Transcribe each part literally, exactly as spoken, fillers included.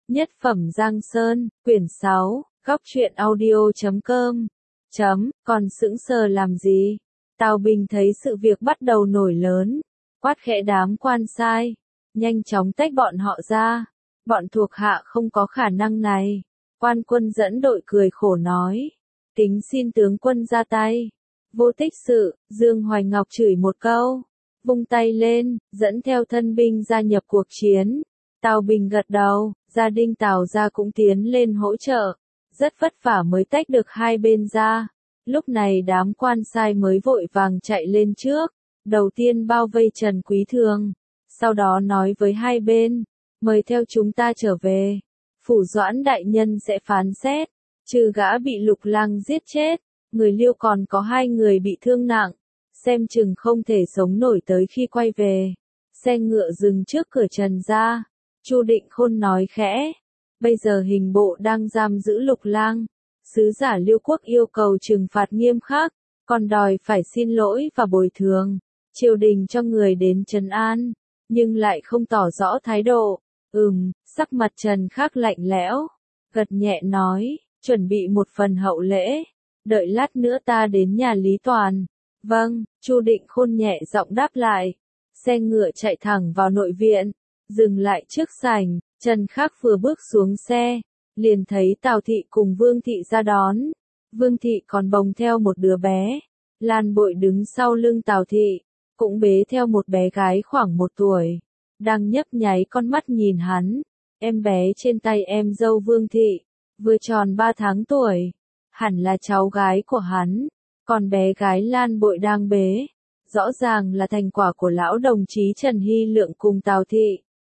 Nhất phẩm Giang Sơn, quyển sáu, góc truyện audio chấm com. Chấm, còn sững sờ làm gì? Tào Bình thấy sự việc bắt đầu nổi lớn, quát khẽ đám quan sai, nhanh chóng tách bọn họ ra, bọn thuộc hạ không có khả năng này. Quan Quân dẫn đội cười khổ nói, kính xin tướng quân ra tay. Vô tích sự, Dương Hoài Ngọc chửi một câu, vung tay lên, dẫn theo thân binh gia nhập cuộc chiến. Tào Bình gật đầu, gia đình Tào gia cũng tiến lên hỗ trợ, rất vất vả mới tách được hai bên ra. Lúc này đám quan sai mới vội vàng chạy lên trước, đầu tiên bao vây Trần Quý Thường, sau đó nói với hai bên, mời theo chúng ta trở về, Phủ Doãn đại nhân sẽ phán xét, trừ gã bị Lục Lang giết chết, người Liêu còn có hai người bị thương nặng, xem chừng không thể sống nổi tới khi quay về. Xe ngựa dừng trước cửa Trần gia, Chu Định Khôn nói khẽ, bây giờ hình bộ đang giam giữ Lục Lang, sứ giả Liêu quốc yêu cầu trừng phạt nghiêm khắc, còn đòi phải xin lỗi và bồi thường. Triều đình cho người đến trấn an, nhưng lại không tỏ rõ thái độ. Ừm, sắc mặt Trần Khắc lạnh lẽo, gật nhẹ nói, chuẩn bị một phần hậu lễ, đợi lát nữa ta đến nhà Lý Toàn. Vâng, Chu Định Khôn nhẹ giọng đáp lại. Xe ngựa chạy thẳng vào nội viện, dừng lại trước sảnh. Trần Khắc vừa bước xuống xe, liền thấy Tào Thị cùng Vương Thị ra đón. Vương Thị còn bồng theo một đứa bé, Lan Bội đứng sau lưng Tào Thị, cũng bế theo một bé gái khoảng một tuổi, đang nhấp nháy con mắt nhìn hắn. Em bé trên tay em dâu Vương Thị, vừa tròn ba tháng tuổi, hẳn là cháu gái của hắn, còn bé gái Lan Bội đang bế, rõ ràng là thành quả của lão đồng chí Trần Hy Lượng cùng Tào Thị,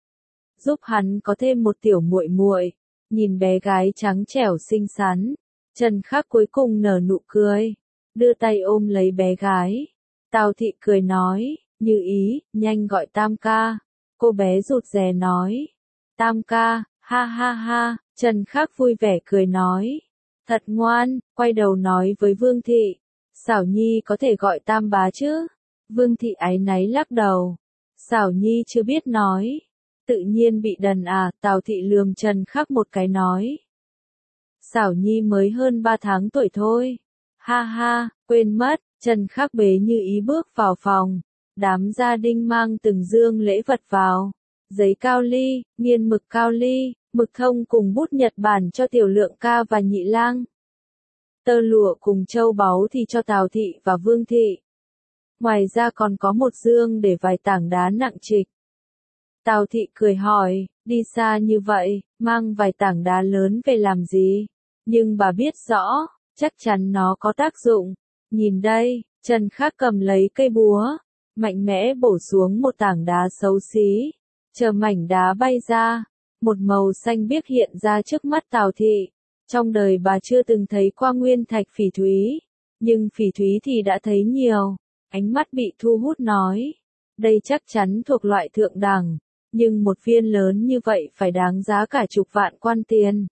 giúp hắn có thêm một tiểu muội muội. Nhìn bé gái trắng trẻo xinh xắn, Trần Khắc cuối cùng nở nụ cười, đưa tay ôm lấy bé gái. Tào Thị cười nói, Như Ý, nhanh gọi Tam ca. Cô bé rụt rè nói, Tam ca, ha ha ha. Trần Khắc vui vẻ cười nói, thật ngoan, quay đầu nói với Vương Thị, Xảo Nhi có thể gọi Tam bá chứ? Vương Thị áy náy lắc đầu, Xảo Nhi chưa biết nói. Tự nhiên bị đần à, Tào Thị lườm Trần Khắc một cái nói. Xảo Nhi mới hơn ba tháng tuổi thôi. Ha ha, quên mất. Trần Khắc bế Như Ý bước vào phòng. Đám gia đình mang từng dương lễ vật vào. Giấy cao ly, nghiên mực cao ly, mực thông cùng bút Nhật Bản cho Tiểu Lượng ca và Nhị Lang. Tơ lụa cùng châu báu thì cho Tào Thị và Vương Thị. Ngoài ra còn có một dương để vài tảng đá nặng trịch. Tào Thị cười hỏi, đi xa như vậy, mang vài tảng đá lớn về làm gì? Nhưng bà biết rõ, chắc chắn nó có tác dụng. Nhìn đây, Trần Khắc cầm lấy cây búa, mạnh mẽ bổ xuống một tảng đá xấu xí. Chờ mảnh đá bay ra, một màu xanh biếc hiện ra trước mắt Tào Thị. Trong đời bà chưa từng thấy qua nguyên thạch phỉ thúy, nhưng phỉ thúy thì đã thấy nhiều. Ánh mắt bị thu hút nói, đây chắc chắn thuộc loại thượng đẳng. Nhưng một viên lớn như vậy phải đáng giá cả chục vạn quan tiền.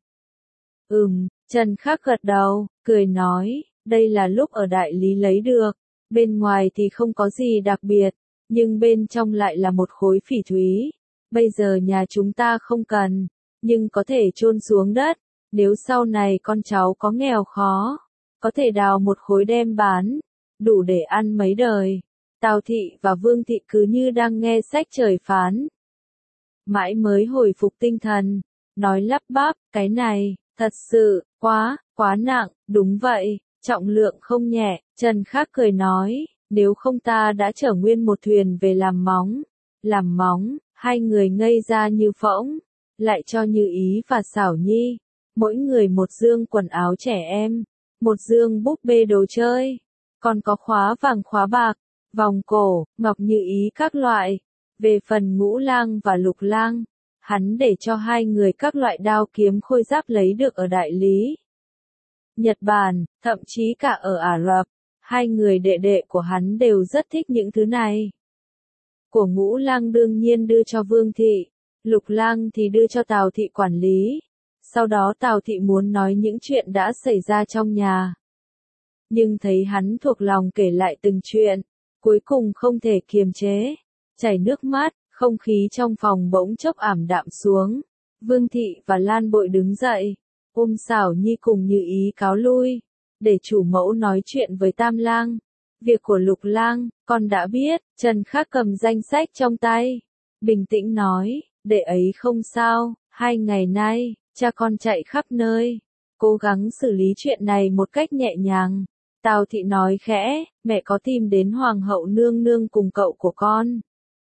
Ừm, Trần Khắc gật đầu, cười nói, đây là lúc ở đại lý lấy được, bên ngoài thì không có gì đặc biệt, nhưng bên trong lại là một khối phỉ thúy. Bây giờ nhà chúng ta không cần, nhưng có thể chôn xuống đất, nếu sau này con cháu có nghèo khó, có thể đào một khối đem bán, đủ để ăn mấy đời. Tào Thị và Vương Thị cứ như đang nghe sách trời phán. Mãi mới hồi phục tinh thần, nói lắp bắp, cái này, thật sự, quá, quá nặng, đúng vậy, trọng lượng không nhẹ. Trần Khắc cười nói, nếu không ta đã chở nguyên một thuyền về làm móng. Làm móng, hai người ngây ra như phỗng, lại cho Như Ý và Xảo Nhi, mỗi người một dương quần áo trẻ em, một dương búp bê đồ chơi, còn có khóa vàng khóa bạc, vòng cổ, ngọc Như Ý các loại. Về phần Ngũ Lang và Lục Lang, hắn để cho hai người các loại đao kiếm khôi giáp lấy được ở đại lý Nhật Bản, thậm chí cả ở Ả Rập, hai người đệ đệ của hắn đều rất thích những thứ này. Của Ngũ Lang đương nhiên đưa cho Vương Thị, Lục Lang thì đưa cho Tào Thị quản lý. Sau đó Tào Thị muốn nói những chuyện đã xảy ra trong nhà, nhưng thấy hắn thuộc lòng kể lại từng chuyện, cuối cùng không thể kiềm chế, chảy nước mắt. Không khí trong phòng bỗng chốc ảm đạm xuống. Vương Thị và Lan Bội đứng dậy, ôm Xảo Nhi cùng Như Ý cáo lui, để chủ mẫu nói chuyện với Tam Lang. Việc của Lục Lang, con đã biết. Trần Khắc cầm danh sách trong tay, bình tĩnh nói, đệ ấy không sao, hai ngày nay, cha con chạy khắp nơi, cố gắng xử lý chuyện này một cách nhẹ nhàng. Tào Thị nói khẽ, mẹ có tìm đến Hoàng hậu nương nương cùng cậu của con.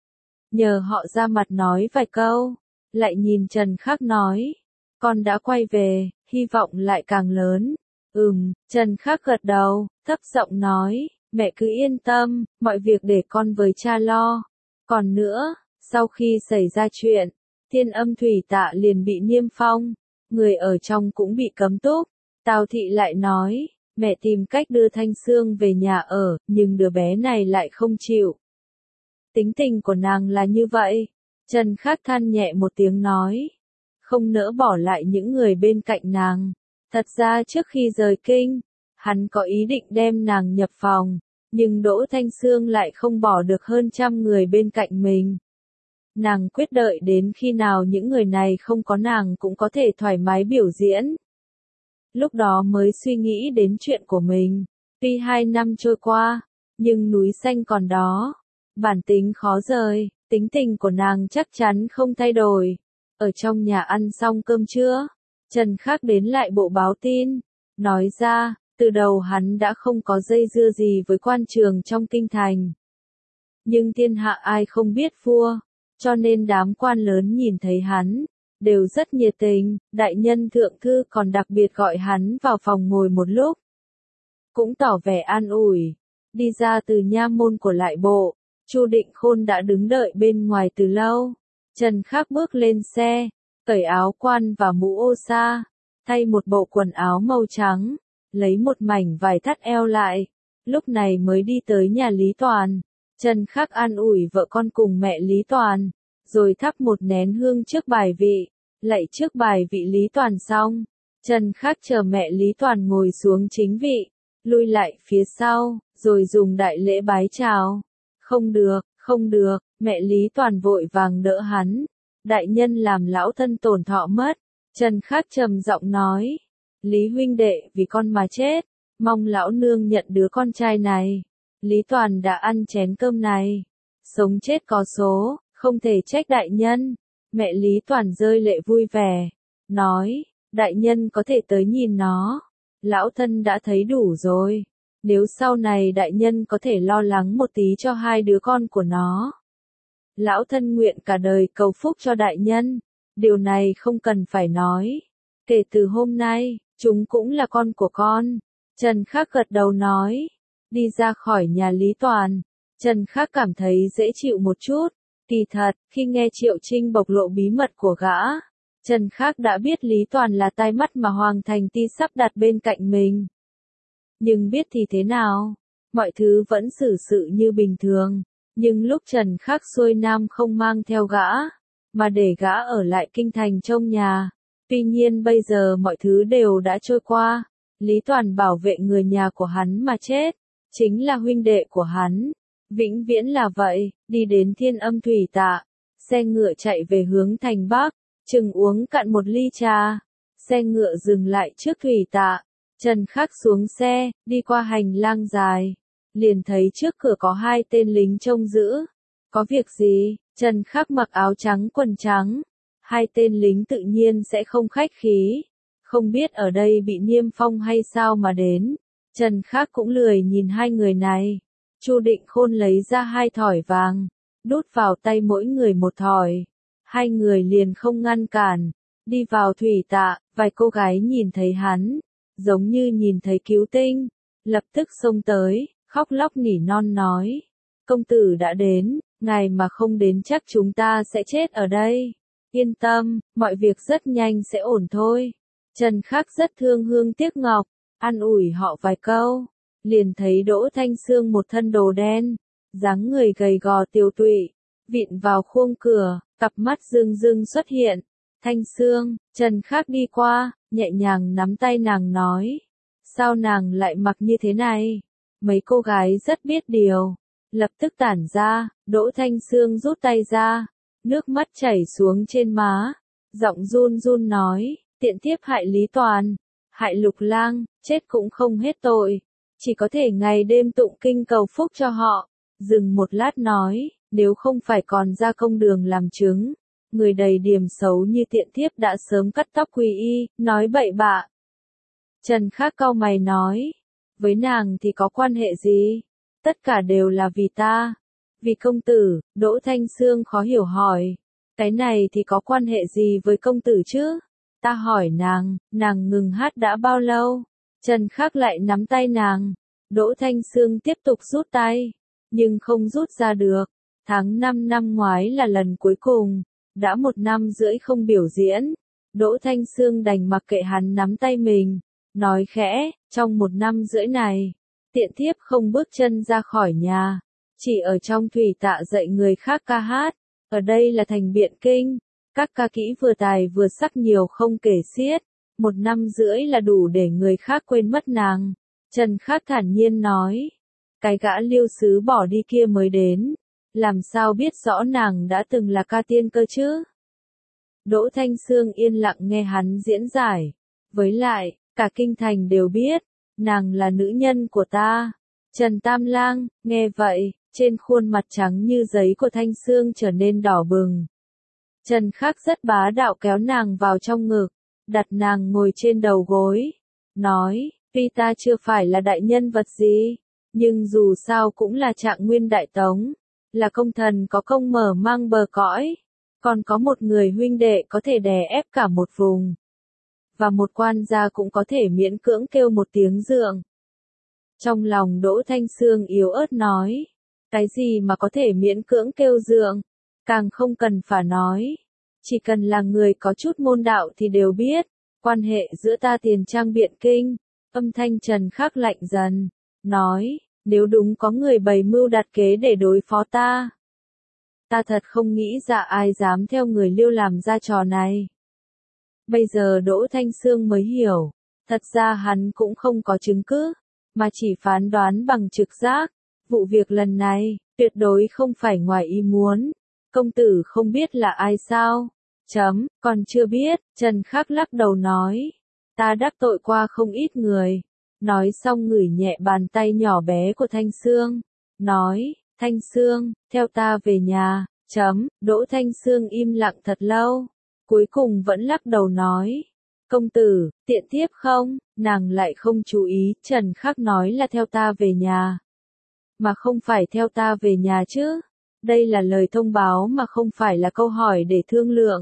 Nhờ họ ra mặt nói vài câu, lại nhìn Trần Khắc nói, con đã quay về, hy vọng lại càng lớn. Ừm, Trần Khắc gật đầu, thấp giọng nói, mẹ cứ yên tâm, mọi việc để con với cha lo. Còn nữa, sau khi xảy ra chuyện, Thiên Âm Thủy Tạ liền bị niêm phong, người ở trong cũng bị cấm túc. Tào Thị lại nói, mẹ tìm cách đưa Thanh Sương về nhà ở, nhưng đứa bé này lại không chịu. Tính tình của nàng là như vậy. Trần Khắc than nhẹ một tiếng nói, không nỡ bỏ lại những người bên cạnh nàng. Thật ra trước khi rời kinh, hắn có ý định đem nàng nhập phòng, nhưng Đỗ Thanh Sương lại không bỏ được hơn trăm người bên cạnh mình. Nàng quyết đợi đến khi nào những người này không có nàng cũng có thể thoải mái biểu diễn. Lúc đó mới suy nghĩ đến chuyện của mình. Tuy hai năm trôi qua, nhưng núi xanh còn đó. Bản tính khó rời, tính tình của nàng chắc chắn không thay đổi. Ở trong nhà ăn xong cơm trưa, Trần Khắc đến lại bộ báo tin, nói ra, từ đầu hắn đã không có dây dưa gì với quan trường trong kinh thành. Nhưng thiên hạ ai không biết vua, cho nên đám quan lớn nhìn thấy hắn, đều rất nhiệt tình. Đại nhân thượng thư còn đặc biệt gọi hắn vào phòng ngồi một lúc, cũng tỏ vẻ an ủi. Đi ra từ nha môn của lại bộ, Chu Định Khôn đã đứng đợi bên ngoài từ lâu. Trần Khắc bước lên xe, cởi áo quan và mũ ô sa, thay một bộ quần áo màu trắng, lấy một mảnh vải thắt eo lại, lúc này mới đi tới nhà Lý Toàn. Trần Khắc an ủi vợ con cùng mẹ Lý Toàn, rồi thắp một nén hương trước bài vị, lạy trước bài vị Lý Toàn xong, Trần Khắc chờ mẹ Lý Toàn ngồi xuống chính vị, lui lại phía sau, rồi dùng đại lễ bái chào. Không được, không được, mẹ Lý Toàn vội vàng đỡ hắn. Đại nhân làm lão thân tổn thọ mất. Trần Khắc trầm giọng nói, Lý huynh đệ vì con mà chết, mong lão nương nhận đứa con trai này. Lý Toàn đã ăn chén cơm này, sống chết có số, không thể trách đại nhân. Mẹ Lý Toàn rơi lệ vui vẻ, nói, đại nhân có thể tới nhìn nó, lão thân đã thấy đủ rồi. Nếu sau này đại nhân có thể lo lắng một tí cho hai đứa con của nó, lão thân nguyện cả đời cầu phúc cho đại nhân. Điều này không cần phải nói. Kể từ hôm nay, chúng cũng là con của con. Trần Khắc gật đầu nói. Đi ra khỏi nhà Lý Toàn, Trần Khắc cảm thấy dễ chịu một chút. Kỳ thật, khi nghe Triệu Trinh bộc lộ bí mật của gã, Trần Khắc đã biết Lý Toàn là tai mắt mà Hoàng Thành Ti sắp đặt bên cạnh mình. Nhưng biết thì thế nào, mọi thứ vẫn xử sự như bình thường. Nhưng lúc Trần Khắc xuôi nam không mang theo gã, mà để gã ở lại kinh thành trong nhà. Tuy nhiên bây giờ mọi thứ đều đã trôi qua. Lý Toàn bảo vệ người nhà của hắn mà chết, chính là huynh đệ của hắn. Vĩnh viễn là vậy. Đi đến Thiên Âm Thủy Tạ, xe ngựa chạy về hướng thành Bắc, chừng uống cạn một ly trà. Xe ngựa dừng lại trước Thủy Tạ, Trần Khắc xuống xe, đi qua hành lang dài, liền thấy trước cửa có hai tên lính trông giữ. Có việc gì? Trần Khắc mặc áo trắng quần trắng. Hai tên lính tự nhiên sẽ không khách khí. Không biết ở đây bị niêm phong hay sao mà đến. Trần Khắc cũng lười nhìn hai người này. Chu Định Khôn lấy ra hai thỏi vàng, đút vào tay mỗi người một thỏi. Hai người liền không ngăn cản. Đi vào Thủy Tạ, vài cô gái nhìn thấy hắn, giống như nhìn thấy cứu tinh, lập tức xông tới, khóc lóc nỉ non nói. Công tử đã đến, ngài mà không đến chắc chúng ta sẽ chết ở đây. Yên tâm, mọi việc rất nhanh sẽ ổn thôi. Trần Khắc rất thương hương tiếc ngọc, an ủi họ vài câu, liền thấy Đỗ Thanh Sương một thân đồ đen, dáng người gầy gò tiều tụy, vịn vào khuôn cửa, cặp mắt rưng rưng xuất hiện. Thanh Sương, Trần Khắc đi qua, nhẹ nhàng nắm tay nàng nói. Sao nàng lại mặc như thế này? Mấy cô gái rất biết điều, lập tức tản ra. Đỗ Thanh Sương rút tay ra, nước mắt chảy xuống trên má, giọng run run nói, tiện thiếp hại Lý Toàn, hại Lục Lang, chết cũng không hết tội, chỉ có thể ngày đêm tụng kinh cầu phúc cho họ. Dừng một lát nói, nếu không phải còn ra công đường làm chứng, người đầy điểm xấu như tiện thiếp đã sớm cắt tóc quy y, nói bậy bạ. Trần Khắc cau mày nói, với nàng thì có quan hệ gì? Tất cả đều là vì ta. Vì công tử, Đỗ Thanh Sương khó hiểu hỏi. Cái này thì có quan hệ gì với công tử chứ? Ta hỏi nàng, nàng ngừng hát đã bao lâu? Trần Khắc lại nắm tay nàng. Đỗ Thanh Sương tiếp tục rút tay, nhưng không rút ra được. Tháng năm năm ngoái là lần cuối cùng, đã một năm rưỡi không biểu diễn. Đỗ Thanh Sương đành mặc kệ hắn nắm tay mình, nói khẽ, trong một năm rưỡi này, tiện thiếp không bước chân ra khỏi nhà, chỉ ở trong thủy tạ dạy người khác ca hát. Ở đây là thành Biện Kinh, các ca kỹ vừa tài vừa sắc nhiều không kể xiết, một năm rưỡi là đủ để người khác quên mất nàng. Trần Khắc thản nhiên nói, cái gã Liêu sứ bỏ đi kia mới đến, làm sao biết rõ nàng đã từng là ca tiên cơ chứ? Đỗ Thanh Sương yên lặng nghe hắn diễn giải, với lại, cả kinh thành đều biết, nàng là nữ nhân của ta. Trần Tam Lang, nghe vậy, trên khuôn mặt trắng như giấy của Thanh Sương trở nên đỏ bừng. Trần Khắc rất bá đạo kéo nàng vào trong ngực, đặt nàng ngồi trên đầu gối, nói, tuy ta chưa phải là đại nhân vật gì, nhưng dù sao cũng là Trạng Nguyên Đại Tống, là công thần có công mở mang bờ cõi, còn có một người huynh đệ có thể đè ép cả một vùng, và một quan gia cũng có thể miễn cưỡng kêu một tiếng dượng. Trong lòng Đỗ Thanh Sương yếu ớt nói, cái gì mà có thể miễn cưỡng kêu dượng, càng không cần phải nói, chỉ cần là người có chút môn đạo thì đều biết, quan hệ giữa ta Tiền Trang Biện Kinh. Âm thanh Trần Khắc lạnh dần, nói, nếu đúng có người bày mưu đặt kế để đối phó ta, ta thật không nghĩ ra ai dám theo người Liêu làm ra trò này. Bây giờ Đỗ Thanh Sương mới hiểu, thật ra hắn cũng không có chứng cứ, mà chỉ phán đoán bằng trực giác. Vụ việc lần này, tuyệt đối không phải ngoài ý muốn. Công tử không biết là ai sao? Chấm, còn chưa biết, Trần Khắc lắc đầu nói. Ta đắc tội qua không ít người. Nói xong ngửi nhẹ bàn tay nhỏ bé của Thanh Sương. Nói, Thanh Sương, theo ta về nhà. Chấm, Đỗ Thanh Sương im lặng thật lâu. Cuối cùng vẫn lắc đầu nói. Công tử, tiện thiếp không? Nàng lại không chú ý, Trần Khắc nói là theo ta về nhà. Mà không phải theo ta về nhà chứ. Đây là lời thông báo mà không phải là câu hỏi để thương lượng.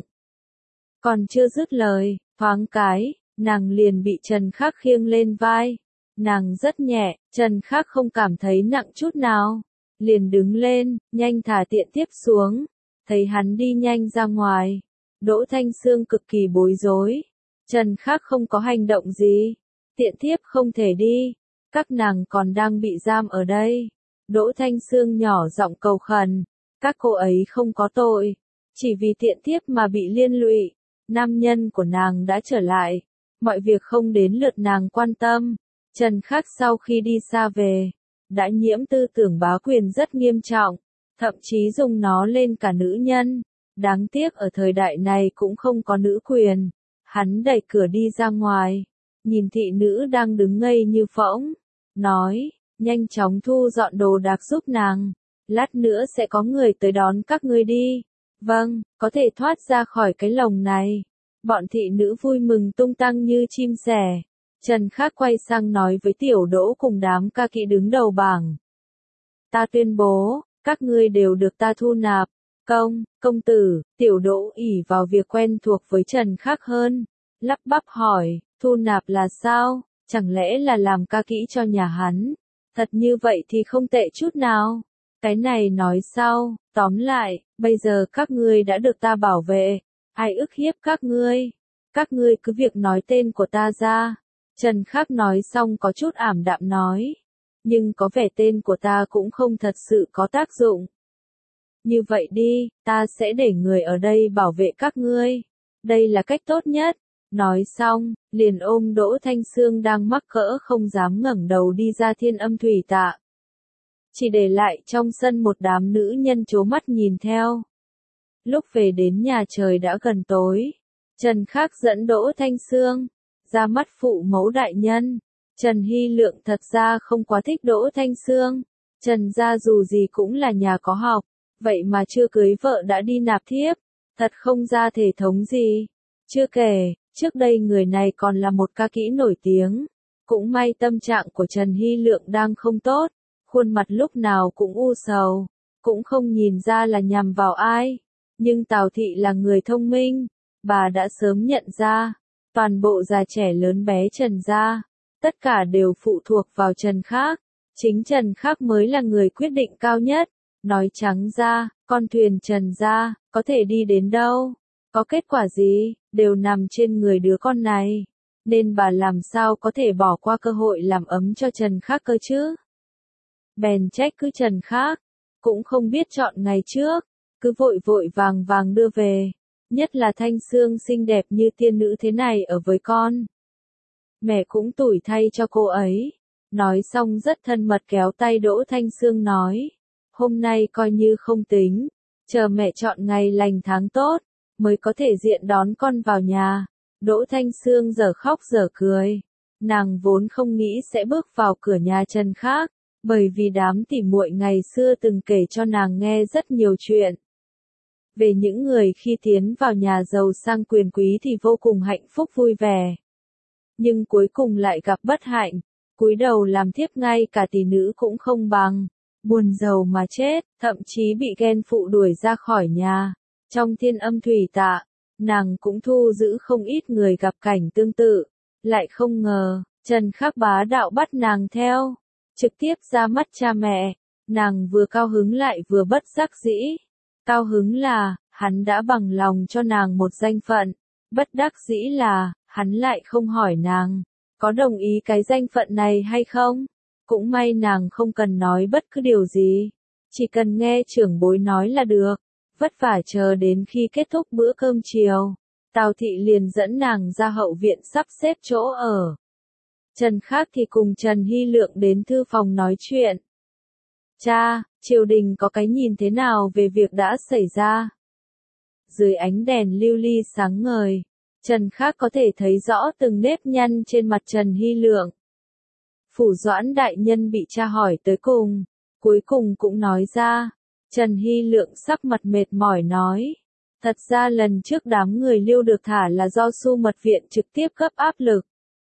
Còn chưa dứt lời, thoáng cái, nàng liền bị Trần Khắc khiêng lên vai. Nàng rất nhẹ, Trần Khắc không cảm thấy nặng chút nào. Liền đứng lên, nhanh thả tiện thiếp xuống. Thấy hắn đi nhanh ra ngoài. Đỗ Thanh Sương cực kỳ bối rối. Trần Khắc không có hành động gì. Tiện thiếp không thể đi. Các nàng còn đang bị giam ở đây. Đỗ Thanh Sương nhỏ giọng cầu khẩn. Các cô ấy không có tội. Chỉ vì tiện thiếp mà bị liên lụy. Nam nhân của nàng đã trở lại. Mọi việc không đến lượt nàng quan tâm. Trần Khắc sau khi đi xa về, đã nhiễm tư tưởng bá quyền rất nghiêm trọng. Thậm chí dùng nó lên cả nữ nhân. Đáng tiếc ở thời đại này cũng không có nữ quyền. Hắn đẩy cửa đi ra ngoài. Nhìn thị nữ đang đứng ngây như phỗng. Nói, nhanh chóng thu dọn đồ đạc giúp nàng. Lát nữa sẽ có người tới đón các ngươi đi. Vâng, có thể thoát ra khỏi cái lồng này. Bọn thị nữ vui mừng tung tăng như chim sẻ. Trần Khắc quay sang nói với Tiểu Đỗ cùng đám ca kỵ đứng đầu bảng. Ta tuyên bố, các ngươi đều được ta thu nạp. Công, công tử, Tiểu Đỗ ỷ vào việc quen thuộc với Trần Khắc hơn. Lắp bắp hỏi, thu nạp là sao? Chẳng lẽ là làm ca kỹ cho nhà hắn? Thật như vậy thì không tệ chút nào. Cái này nói sau, tóm lại, bây giờ các ngươi đã được ta bảo vệ. Ai ức hiếp các ngươi? Các ngươi cứ việc nói tên của ta ra. Trần Khắc nói xong có chút ảm đạm nói. Nhưng có vẻ tên của ta cũng không thật sự có tác dụng. Như vậy đi, ta sẽ để người ở đây bảo vệ các ngươi. Đây là cách tốt nhất. Nói xong, liền ôm Đỗ Thanh Sương đang mắc cỡ không dám ngẩng đầu đi ra Thiên Âm thủy tạ. Chỉ để lại trong sân một đám nữ nhân trố mắt nhìn theo. Lúc về đến nhà trời đã gần tối. Trần Khắc dẫn Đỗ Thanh Sương ra mắt phụ mẫu đại nhân. Trần Hy Lượng thật ra không quá thích Đỗ Thanh Sương. Trần gia dù gì cũng là nhà có học, vậy mà chưa cưới vợ đã đi nạp thiếp, thật không ra thể thống gì. Chưa kể, trước đây người này còn là một ca kỹ nổi tiếng. Cũng may tâm trạng của Trần Hy Lượng đang không tốt, khuôn mặt lúc nào cũng u sầu, cũng không nhìn ra là nhằm vào ai. Nhưng Tào Thị là người thông minh, bà đã sớm nhận ra, toàn bộ già trẻ lớn bé Trần gia, tất cả đều phụ thuộc vào Trần Khắc. Chính Trần Khắc mới là người quyết định cao nhất. Nói trắng ra, con thuyền Trần gia, có thể đi đến đâu, có kết quả gì, đều nằm trên người đứa con này. Nên bà làm sao có thể bỏ qua cơ hội làm ấm cho Trần Khắc cơ chứ? Bèn trách cứ Trần Khắc, cũng không biết chọn ngày trước, cứ vội vội vàng vàng đưa về. Nhất là Thanh Sương xinh đẹp như tiên nữ thế này ở với con. Mẹ cũng tủi thay cho cô ấy. Nói xong rất thân mật kéo tay Đỗ Thanh Sương nói. Hôm nay coi như không tính, chờ mẹ chọn ngày lành tháng tốt, mới có thể diện đón con vào nhà. Đỗ Thanh Sương giờ khóc giờ cười. Nàng vốn không nghĩ sẽ bước vào cửa nhà Trần Khắc, bởi vì đám tỉ muội ngày xưa từng kể cho nàng nghe rất nhiều chuyện. Về những người khi tiến vào nhà giàu sang quyền quý thì vô cùng hạnh phúc vui vẻ. Nhưng cuối cùng lại gặp bất hạnh, cúi đầu làm thiếp ngay cả tỷ nữ cũng không bằng, buồn giàu mà chết, thậm chí bị ghen phụ đuổi ra khỏi nhà. Trong Thiên Âm Thủy Tạ, nàng cũng thu giữ không ít người gặp cảnh tương tự, lại không ngờ, Trần Khắc bá đạo bắt nàng theo, trực tiếp ra mắt cha mẹ, nàng vừa cao hứng lại vừa bất đắc dĩ. Cao hứng là, hắn đã bằng lòng cho nàng một danh phận, bất đắc dĩ là, hắn lại không hỏi nàng, có đồng ý cái danh phận này hay không? Cũng may nàng không cần nói bất cứ điều gì, chỉ cần nghe trưởng bối nói là được. Vất vả chờ đến khi kết thúc bữa cơm chiều, Tào Thị liền dẫn nàng ra hậu viện sắp xếp chỗ ở. Trần Khắc thì cùng Trần Hy Lượng đến thư phòng nói chuyện. Cha, triều đình có cái nhìn thế nào về việc đã xảy ra? Dưới ánh đèn lưu ly sáng ngời, Trần Khắc có thể thấy rõ từng nếp nhăn trên mặt Trần Hy Lượng. Phủ Doãn đại nhân bị cha hỏi tới cùng, cuối cùng cũng nói ra. Trần Hy Lượng sắc mặt mệt mỏi nói. Thật ra lần trước đám người Liêu được thả là do Xu Mật Viện trực tiếp cấp áp lực.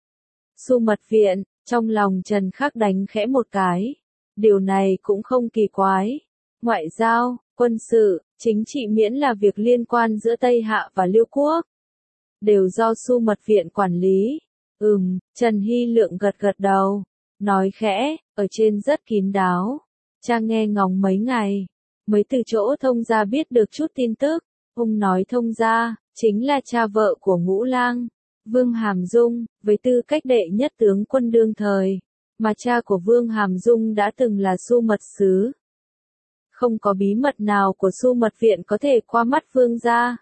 Xu Mật Viện, trong lòng Trần Khắc đánh khẽ một cái. Điều này cũng không kỳ quái. Ngoại giao, quân sự, chính trị miễn là việc liên quan giữa Tây Hạ và Liêu Quốc, đều do Xu Mật Viện quản lý. Ừm, Trần Hy Lượng gật gật đầu, nói khẽ, ở trên rất kín đáo. Cha nghe ngóng mấy ngày, mới từ chỗ thông gia biết được chút tin tức. Ông nói thông gia, chính là cha vợ của Ngũ Lang, Vương Hàm Dung, với tư cách đệ nhất tướng quân đương thời, mà cha của Vương Hàm Dung đã từng là Xu Mật Sứ. Không có bí mật nào của Xu Mật Viện có thể qua mắt Vương gia.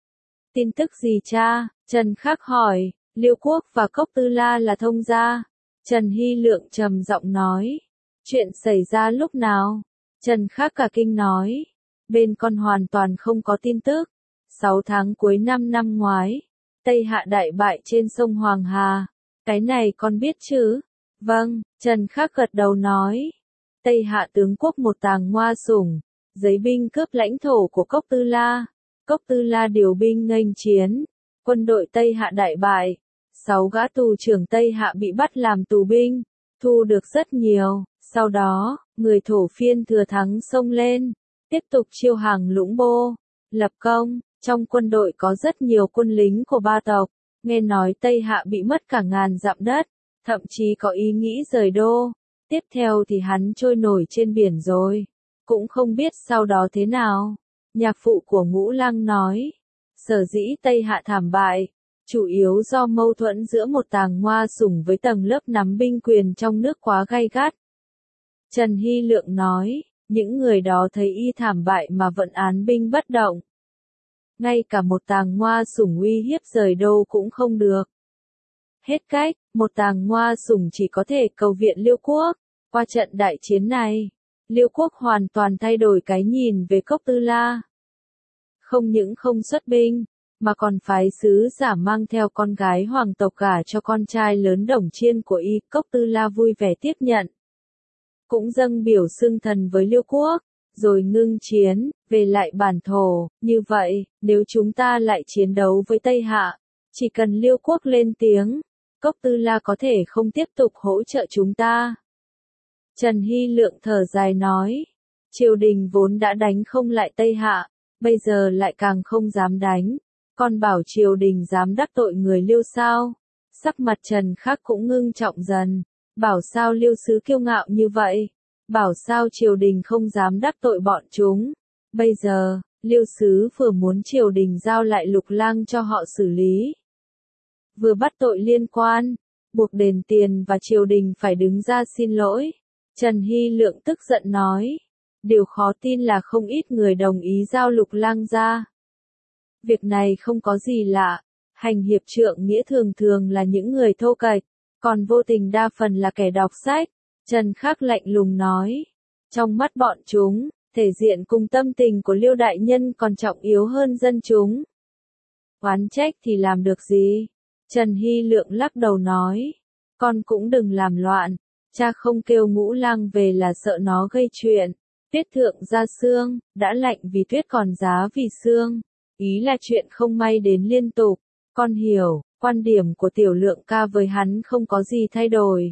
Tin tức gì cha? Trần Khắc hỏi. Liêu Quốc và Cốc Tư La là thông gia. Trần Hy Lượng trầm giọng nói. Chuyện xảy ra lúc nào? Trần Khắc cả kinh nói. Bên con hoàn toàn không có tin tức. Sáu tháng cuối năm năm ngoái, Tây Hạ đại bại trên sông Hoàng Hà. Cái này con biết chứ? Vâng, Trần Khắc gật đầu nói. Tây Hạ tướng quốc một tàng ngoa sủng, giấy binh cướp lãnh thổ của Cốc Tư La. Cốc Tư La điều binh nghênh chiến, quân đội Tây Hạ đại bại. Sáu gã tù trưởng Tây Hạ bị bắt làm tù binh, thu được rất nhiều. Sau đó, người thổ phiên thừa thắng xông lên, tiếp tục chiêu hàng Lũng Bô, lập công. Trong quân đội có rất nhiều quân lính của ba tộc, nghe nói Tây Hạ bị mất cả ngàn dặm đất, thậm chí có ý nghĩ rời đô. Tiếp theo thì hắn trôi nổi trên biển rồi, cũng không biết sau đó thế nào. Nhạc phụ của Ngũ Lang nói, sở dĩ Tây Hạ thảm bại, chủ yếu do mâu thuẫn giữa một tàng ngoa sủng với tầng lớp nắm binh quyền trong nước quá gay gắt. Trần Hy Lượng nói, những người đó thấy y thảm bại mà vẫn án binh bất động. Ngay cả một tàng ngoa sủng uy hiếp rời đô cũng không được. Hết cách, một tàng ngoa sủng chỉ có thể cầu viện Liêu Quốc. Qua trận đại chiến này, Liêu Quốc hoàn toàn thay đổi cái nhìn về Cốc Tư La. Không những không xuất binh, mà còn phái sứ giả mang theo con gái hoàng tộc gả cho con trai lớn Đồng Chiên của y. Cốc Tư La vui vẻ tiếp nhận. Cũng dâng biểu xưng thần với Liêu quốc, rồi ngưng chiến, về lại bản thổ. Như vậy, nếu chúng ta lại chiến đấu với Tây Hạ, chỉ cần Liêu quốc lên tiếng, Cốc Tư La có thể không tiếp tục hỗ trợ chúng ta. Trần Hy Lượng thở dài nói, triều đình vốn đã đánh không lại Tây Hạ, bây giờ lại càng không dám đánh, còn bảo triều đình dám đắc tội người Liêu sao? Sắc mặt Trần Khắc cũng ngưng trọng dần, bảo sao Liêu sứ kiêu ngạo như vậy, bảo sao triều đình không dám đắc tội bọn chúng. Bây giờ, Liêu sứ vừa muốn triều đình giao lại Lục Lang cho họ xử lý, vừa bắt tội liên quan, buộc đền tiền và triều đình phải đứng ra xin lỗi. Trần Hy Lượng tức giận nói, điều khó tin là không ít người đồng ý giao Lục Lang ra. Việc này không có gì lạ, hành hiệp trượng nghĩa thường thường là những người thô kệch, còn vô tình đa phần là kẻ đọc sách. Trần Khắc lạnh lùng nói, trong mắt bọn chúng, thể diện cùng tâm tình của Liêu đại nhân còn trọng yếu hơn dân chúng. Oán trách thì làm được gì? Trần Hy Lượng lắc đầu nói, con cũng đừng làm loạn, cha không kêu Ngũ Lang về là sợ nó gây chuyện. Tuyết thượng ra sương, đã lạnh vì tuyết còn giá vì sương. Ý là chuyện không may đến liên tục. Con hiểu, quan điểm của Tiểu Lượng ca với hắn không có gì thay đổi.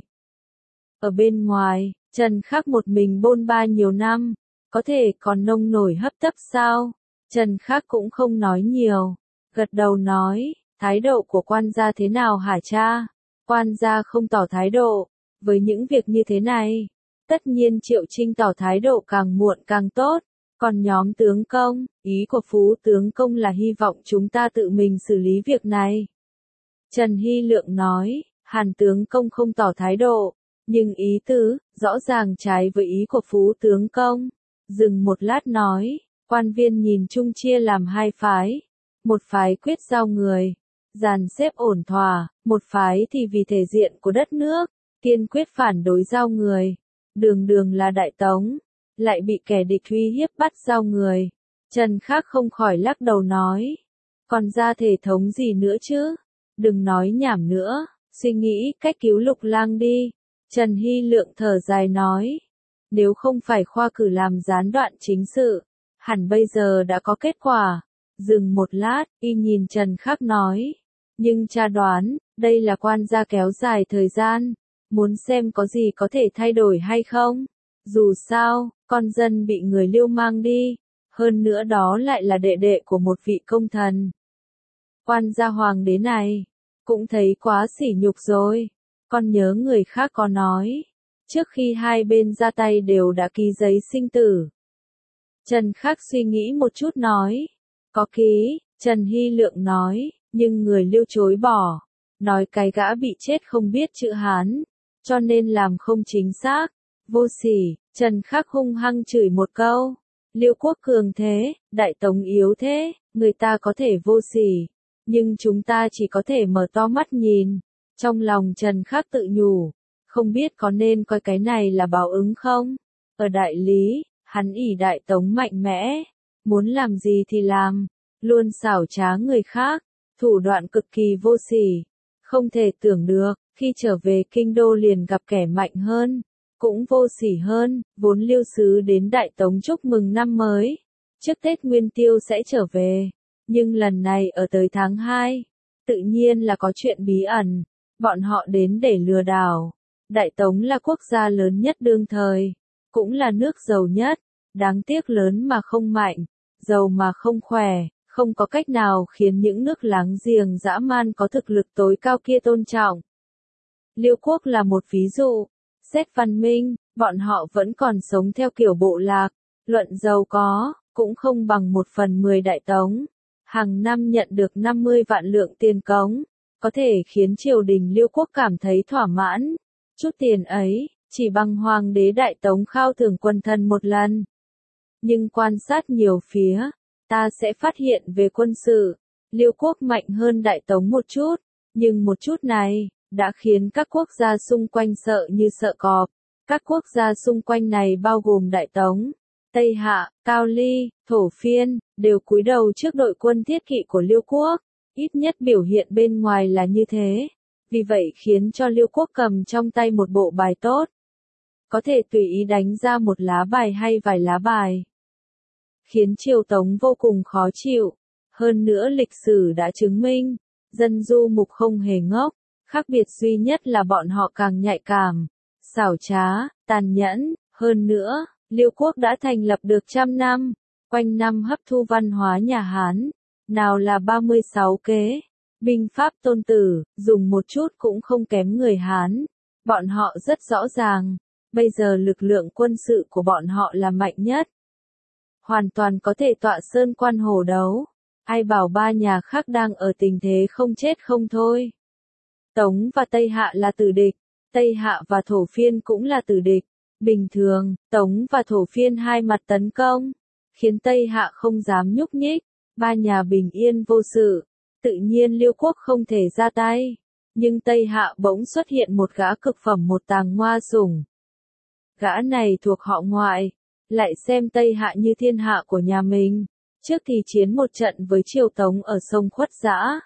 Ở bên ngoài, Trần Khắc một mình bôn ba nhiều năm, có thể còn nông nổi hấp tấp sao? Trần Khắc cũng không nói nhiều, gật đầu nói, thái độ của quan gia thế nào hả cha? Quan gia không tỏ thái độ, với những việc như thế này, tất nhiên Triệu Trinh tỏ thái độ càng muộn càng tốt. Còn nhóm tướng công, ý của Phú tướng công là hy vọng chúng ta tự mình xử lý việc này. Trần Hy Lượng nói, Hàn tướng công không tỏ thái độ, nhưng ý tứ, rõ ràng trái với ý của Phú tướng công. Dừng một lát nói, quan viên nhìn chung chia làm hai phái. Một phái quyết giao người, dàn xếp ổn thỏa, một phái thì vì thể diện của đất nước, kiên quyết phản đối giao người. Đường đường là Đại Tống, lại bị kẻ địch uy hiếp bắt giao người. Trần Khắc không khỏi lắc đầu nói, còn ra thể thống gì nữa chứ? Đừng nói nhảm nữa, suy nghĩ cách cứu Lục Lang đi. Trần Hy Lượng thở dài nói, nếu không phải khoa cử làm gián đoạn chính sự, hẳn bây giờ đã có kết quả. Dừng một lát, y nhìn Trần Khắc nói, nhưng cha đoán, đây là quan gia kéo dài thời gian, muốn xem có gì có thể thay đổi hay không. Dù sao, con dân bị người Liêu mang đi, hơn nữa đó lại là đệ đệ của một vị công thần. Quan gia hoàng đế này, cũng thấy quá sỉ nhục rồi. Con nhớ người khác có nói, trước khi hai bên ra tay đều đã ký giấy sinh tử. Trần Khắc suy nghĩ một chút nói, có ký. Trần Hy Lượng nói, nhưng người Liêu chối bỏ, nói cái gã bị chết không biết chữ Hán, cho nên làm không chính xác. Vô sỉ. Trần Khắc hung hăng chửi một câu, Liêu quốc cường thế, Đại Tống yếu thế, người ta có thể vô sỉ, nhưng chúng ta chỉ có thể mở to mắt nhìn. Trong lòng Trần Khắc tự nhủ, không biết có nên coi cái này là báo ứng không? Ở đại lý, hắn ỷ Đại Tống mạnh mẽ, muốn làm gì thì làm, luôn xảo trá người khác, thủ đoạn cực kỳ vô sỉ, không thể tưởng được, khi trở về kinh đô liền gặp kẻ mạnh hơn, cũng vô sỉ hơn. Vốn Liêu sứ đến Đại Tống chúc mừng năm mới, trước Tết Nguyên Tiêu sẽ trở về, nhưng lần này ở tới tháng hai, tự nhiên là có chuyện bí ẩn, bọn họ đến để lừa đảo. Đại Tống là quốc gia lớn nhất đương thời, cũng là nước giàu nhất, đáng tiếc lớn mà không mạnh, giàu mà không khỏe, không có cách nào khiến những nước láng giềng dã man có thực lực tối cao kia tôn trọng. Liêu quốc là một ví dụ, xét văn minh, bọn họ vẫn còn sống theo kiểu bộ lạc, luận giàu có, cũng không bằng một phần mười Đại Tống. Hàng năm nhận được năm mươi vạn lượng tiền cống, có thể khiến triều đình Liêu quốc cảm thấy thỏa mãn. Chút tiền ấy, chỉ bằng hoàng đế Đại Tống khao thưởng quần thần một lần. Nhưng quan sát nhiều phía, ta sẽ phát hiện về quân sự, Liêu quốc mạnh hơn Đại Tống một chút, nhưng một chút này, đã khiến các quốc gia xung quanh sợ như sợ cọp. Các quốc gia xung quanh này bao gồm Đại Tống, Tây Hạ, Cao Ly, Thổ Phiên, đều cúi đầu trước đội quân thiết kỵ của Liêu Quốc, ít nhất biểu hiện bên ngoài là như thế. Vì vậy khiến cho Liêu Quốc cầm trong tay một bộ bài tốt. Có thể tùy ý đánh ra một lá bài hay vài lá bài. Khiến Triều Tống vô cùng khó chịu. Hơn nữa lịch sử đã chứng minh, dân du mục không hề ngốc, khác biệt duy nhất là bọn họ càng nhạy cảm, xảo trá, tàn nhẫn. Hơn nữa, Liêu Quốc đã thành lập được trăm năm, quanh năm hấp thu văn hóa nhà Hán, nào là ba mươi sáu kế, binh pháp tôn tử, dùng một chút cũng không kém người Hán. Bọn họ rất rõ ràng, bây giờ lực lượng quân sự của bọn họ là mạnh nhất. Hoàn toàn có thể tọa sơn quan hổ đấu. Ai bảo ba nhà khác đang ở tình thế không chết không thôi. Tống và Tây Hạ là tử địch, Tây Hạ và Thổ Phiên cũng là tử địch. Bình thường, Tống và Thổ Phiên hai mặt tấn công, khiến Tây Hạ không dám nhúc nhích, ba nhà bình yên vô sự, tự nhiên Liêu Quốc không thể ra tay. Nhưng Tây Hạ bỗng xuất hiện một gã cực phẩm một tàng ngoa sủng. Gã này thuộc họ Ngoại, lại xem Tây Hạ như thiên hạ của nhà mình. Trước thì chiến một trận với Triều Tống ở sông Khuất Dã.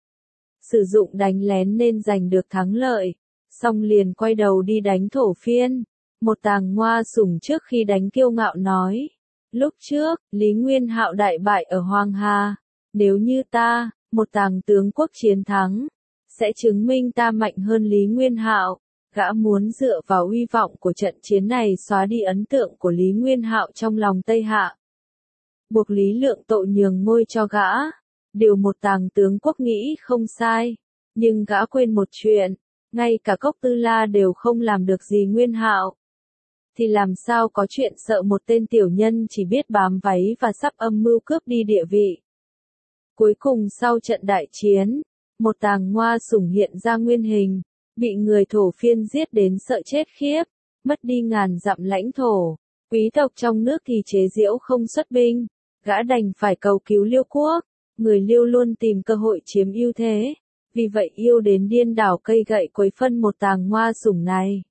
Sử dụng đánh lén nên giành được thắng lợi, xong liền quay đầu đi đánh Thổ Phiên. Một tàng ngoa sủng trước khi đánh kiêu ngạo nói, lúc trước, Lý Nguyên Hạo đại bại ở Hoàng Hà, nếu như ta, một tàng tướng quốc chiến thắng, sẽ chứng minh ta mạnh hơn Lý Nguyên Hạo. Gã muốn dựa vào uy vọng của trận chiến này xóa đi ấn tượng của Lý Nguyên Hạo trong lòng Tây Hạ. Buộc Lý Lượng Tội nhường ngôi cho gã. Điều một tàng tướng quốc nghĩ không sai, nhưng gã quên một chuyện, ngay cả Cốc Tư La đều không làm được gì Nguyên Hạo. Thì làm sao có chuyện sợ một tên tiểu nhân chỉ biết bám váy và sắp âm mưu cướp đi địa vị. Cuối cùng sau trận đại chiến, một tàng ngoa sủng hiện ra nguyên hình, bị người Thổ Phiên giết đến sợ chết khiếp, mất đi ngàn dặm lãnh thổ, quý tộc trong nước thì chế giễu không xuất binh, gã đành phải cầu cứu Liêu Quốc, người Liêu luôn tìm cơ hội chiếm ưu thế, vì vậy yêu đến điên đảo cây gậy quấy phân một tàng ngoa sủng này.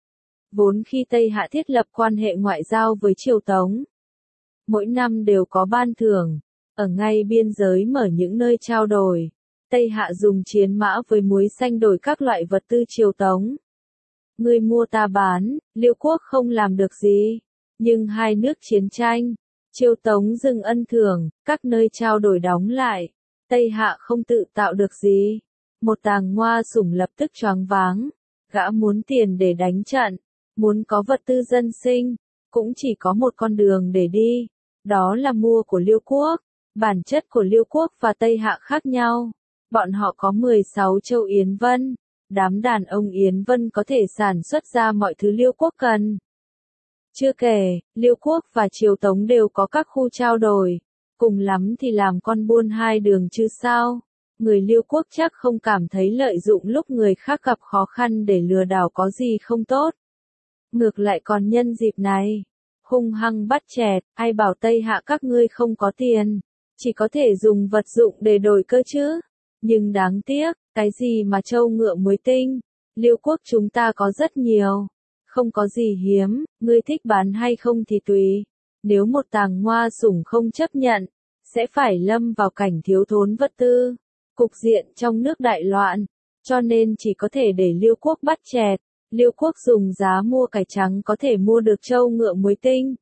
Vốn khi Tây Hạ thiết lập quan hệ ngoại giao với Triều Tống, mỗi năm đều có ban thưởng, ở ngay biên giới mở những nơi trao đổi. Tây Hạ dùng chiến mã với muối xanh đổi các loại vật tư Triều Tống. Người mua ta bán, Liêu Quốc không làm được gì. Nhưng hai nước chiến tranh, Triều Tống dừng ân thưởng, các nơi trao đổi đóng lại. Tây Hạ không tự tạo được gì. Một tàng ngoa sủng lập tức choáng váng. Gã muốn tiền để đánh trận, muốn có vật tư dân sinh, cũng chỉ có một con đường để đi. Đó là mua của Liêu Quốc. Bản chất của Liêu Quốc và Tây Hạ khác nhau. Bọn họ có mười sáu châu Yến Vân, đám đàn ông Yến Vân có thể sản xuất ra mọi thứ Liêu Quốc cần. Chưa kể, Liêu Quốc và Triều Tống đều có các khu trao đổi, cùng lắm thì làm con buôn hai đường chứ sao. Người Liêu Quốc chắc không cảm thấy lợi dụng lúc người khác gặp khó khăn để lừa đảo có gì không tốt. Ngược lại còn nhân dịp này, hung hăng bắt chẹt, ai bảo Tây Hạ các ngươi không có tiền, chỉ có thể dùng vật dụng để đổi cơ chứ. Nhưng đáng tiếc, cái gì mà trâu ngựa muối tinh, Liêu Quốc chúng ta có rất nhiều, không có gì hiếm, ngươi thích bán hay không thì tùy. Nếu một tàng ngoa sủng không chấp nhận, sẽ phải lâm vào cảnh thiếu thốn vật tư, cục diện trong nước đại loạn, cho nên chỉ có thể để Liêu Quốc bắt chẹt. Liêu Quốc dùng giá mua cải trắng có thể mua được trâu ngựa muối tinh,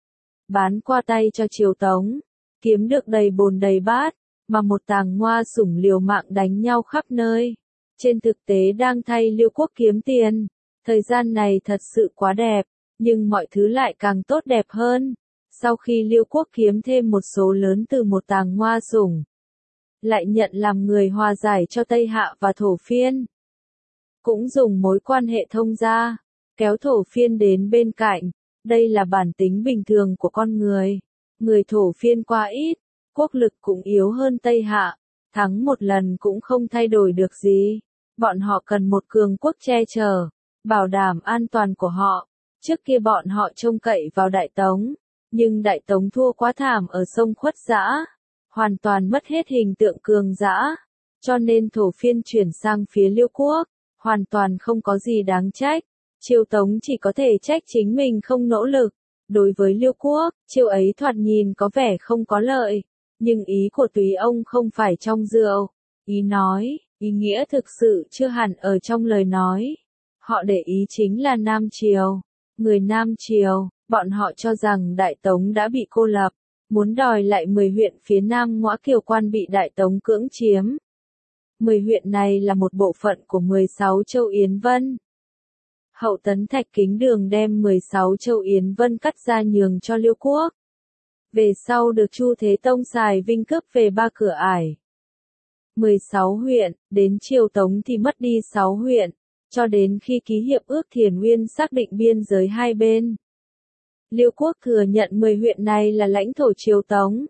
bán qua tay cho Triều Tống, kiếm được đầy bồn đầy bát. Mà một tàng ngoa sủng liều mạng đánh nhau khắp nơi. Trên thực tế đang thay Liêu Quốc kiếm tiền. Thời gian này thật sự quá đẹp, nhưng mọi thứ lại càng tốt đẹp hơn. Sau khi Liêu Quốc kiếm thêm một số lớn từ một tàng ngoa sủng, lại nhận làm người hòa giải cho Tây Hạ và Thổ Phiên. Cũng dùng mối quan hệ thông gia, kéo Thổ Phiên đến bên cạnh. Đây là bản tính bình thường của con người. Người Thổ Phiên quá ít, quốc lực cũng yếu hơn Tây Hạ, thắng một lần cũng không thay đổi được gì. Bọn họ cần một cường quốc che chở, bảo đảm an toàn của họ. Trước kia bọn họ trông cậy vào Đại Tống, nhưng Đại Tống thua quá thảm ở sông Khuất Dã, hoàn toàn mất hết hình tượng cường dã, cho nên Thổ Phiên chuyển sang phía Liêu Quốc, hoàn toàn không có gì đáng trách. Triều Tống chỉ có thể trách chính mình không nỗ lực, Đối với Liêu Quốc, chiêu ấy thoạt nhìn có vẻ không có lợi, nhưng ý của Túy ông không phải trong rượu. Ý nói, ý nghĩa thực sự chưa hẳn ở trong lời nói. Họ để ý chính là Nam Triều. Người Nam Triều, bọn họ cho rằng Đại Tống đã bị cô lập, muốn đòi lại mười huyện phía Nam Ngõa Kiều Quan bị Đại Tống cưỡng chiếm. mười huyện này là một bộ phận của mười sáu châu Yến Vân. Hậu tấn Thạch Kính Đường đem mười sáu châu Yến Vân cắt ra nhường cho Liêu Quốc. Về sau được Chu Thế Tông xài vinh cướp về ba cửa ải. mười sáu huyện, đến triều Tống thì mất đi sáu huyện, cho đến khi ký hiệp ước Thiền Uyên xác định biên giới hai bên. Liêu Quốc thừa nhận mười huyện này là lãnh thổ triều Tống.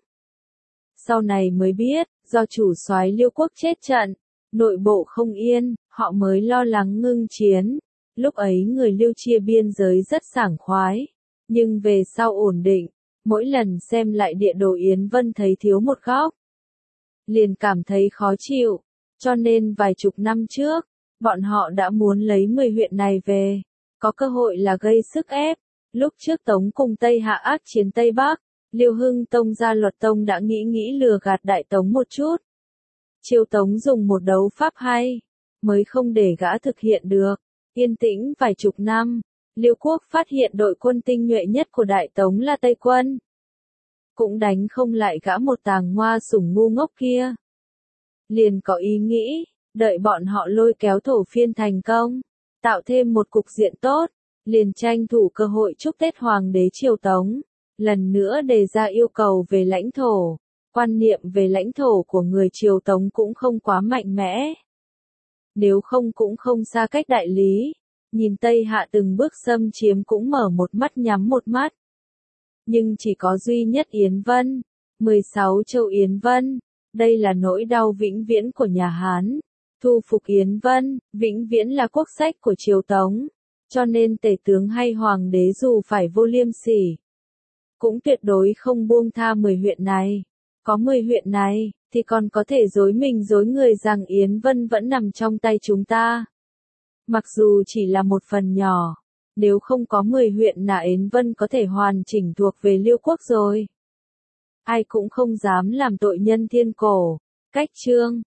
Sau này mới biết, do chủ soái Liêu Quốc chết trận, nội bộ không yên, họ mới lo lắng ngưng chiến. Lúc ấy người Liêu chia biên giới rất sảng khoái, nhưng về sau ổn định, mỗi lần xem lại địa đồ Yến Vân thấy thiếu một góc, liền cảm thấy khó chịu, cho nên vài chục năm trước, bọn họ đã muốn lấy mười huyện này về, có cơ hội là gây sức ép. Lúc trước Tống cùng Tây Hạ ác chiến Tây Bắc, Liêu Hưng Tông Gia Luật Tông đã nghĩ nghĩ lừa gạt Đại Tống một chút. Triều Tống dùng một đấu pháp hay, mới không để gã thực hiện được. Yên tĩnh vài chục năm, Liêu Quốc phát hiện đội quân tinh nhuệ nhất của Đại Tống là Tây quân. Cũng đánh không lại gã một tàng hoa sủng ngu ngốc kia. Liền có ý nghĩ, đợi bọn họ lôi kéo Thổ Phiên thành công, tạo thêm một cục diện tốt, liền tranh thủ cơ hội chúc Tết Hoàng đế Triều Tống, lần nữa đề ra yêu cầu về lãnh thổ. Quan niệm về lãnh thổ của người Triều Tống cũng không quá mạnh mẽ. Nếu không cũng không xa cách đại lý, nhìn Tây Hạ từng bước xâm chiếm cũng mở một mắt nhắm một mắt. Nhưng chỉ có duy nhất Yến Vân, mười sáu châu Yến Vân, đây là nỗi đau vĩnh viễn của nhà Hán. Thu phục Yến Vân, vĩnh viễn là quốc sách của Triều Tống, cho nên tể tướng hay hoàng đế dù phải vô liêm sỉ, cũng tuyệt đối không buông tha mười huyện này. Có mười huyện này, thì còn có thể dối mình dối người rằng Yến Vân vẫn nằm trong tay chúng ta. Mặc dù chỉ là một phần nhỏ, nếu không có mười huyện là Yến Vân có thể hoàn chỉnh thuộc về Liêu Quốc rồi. Ai cũng không dám làm tội nhân thiên cổ. Cách chương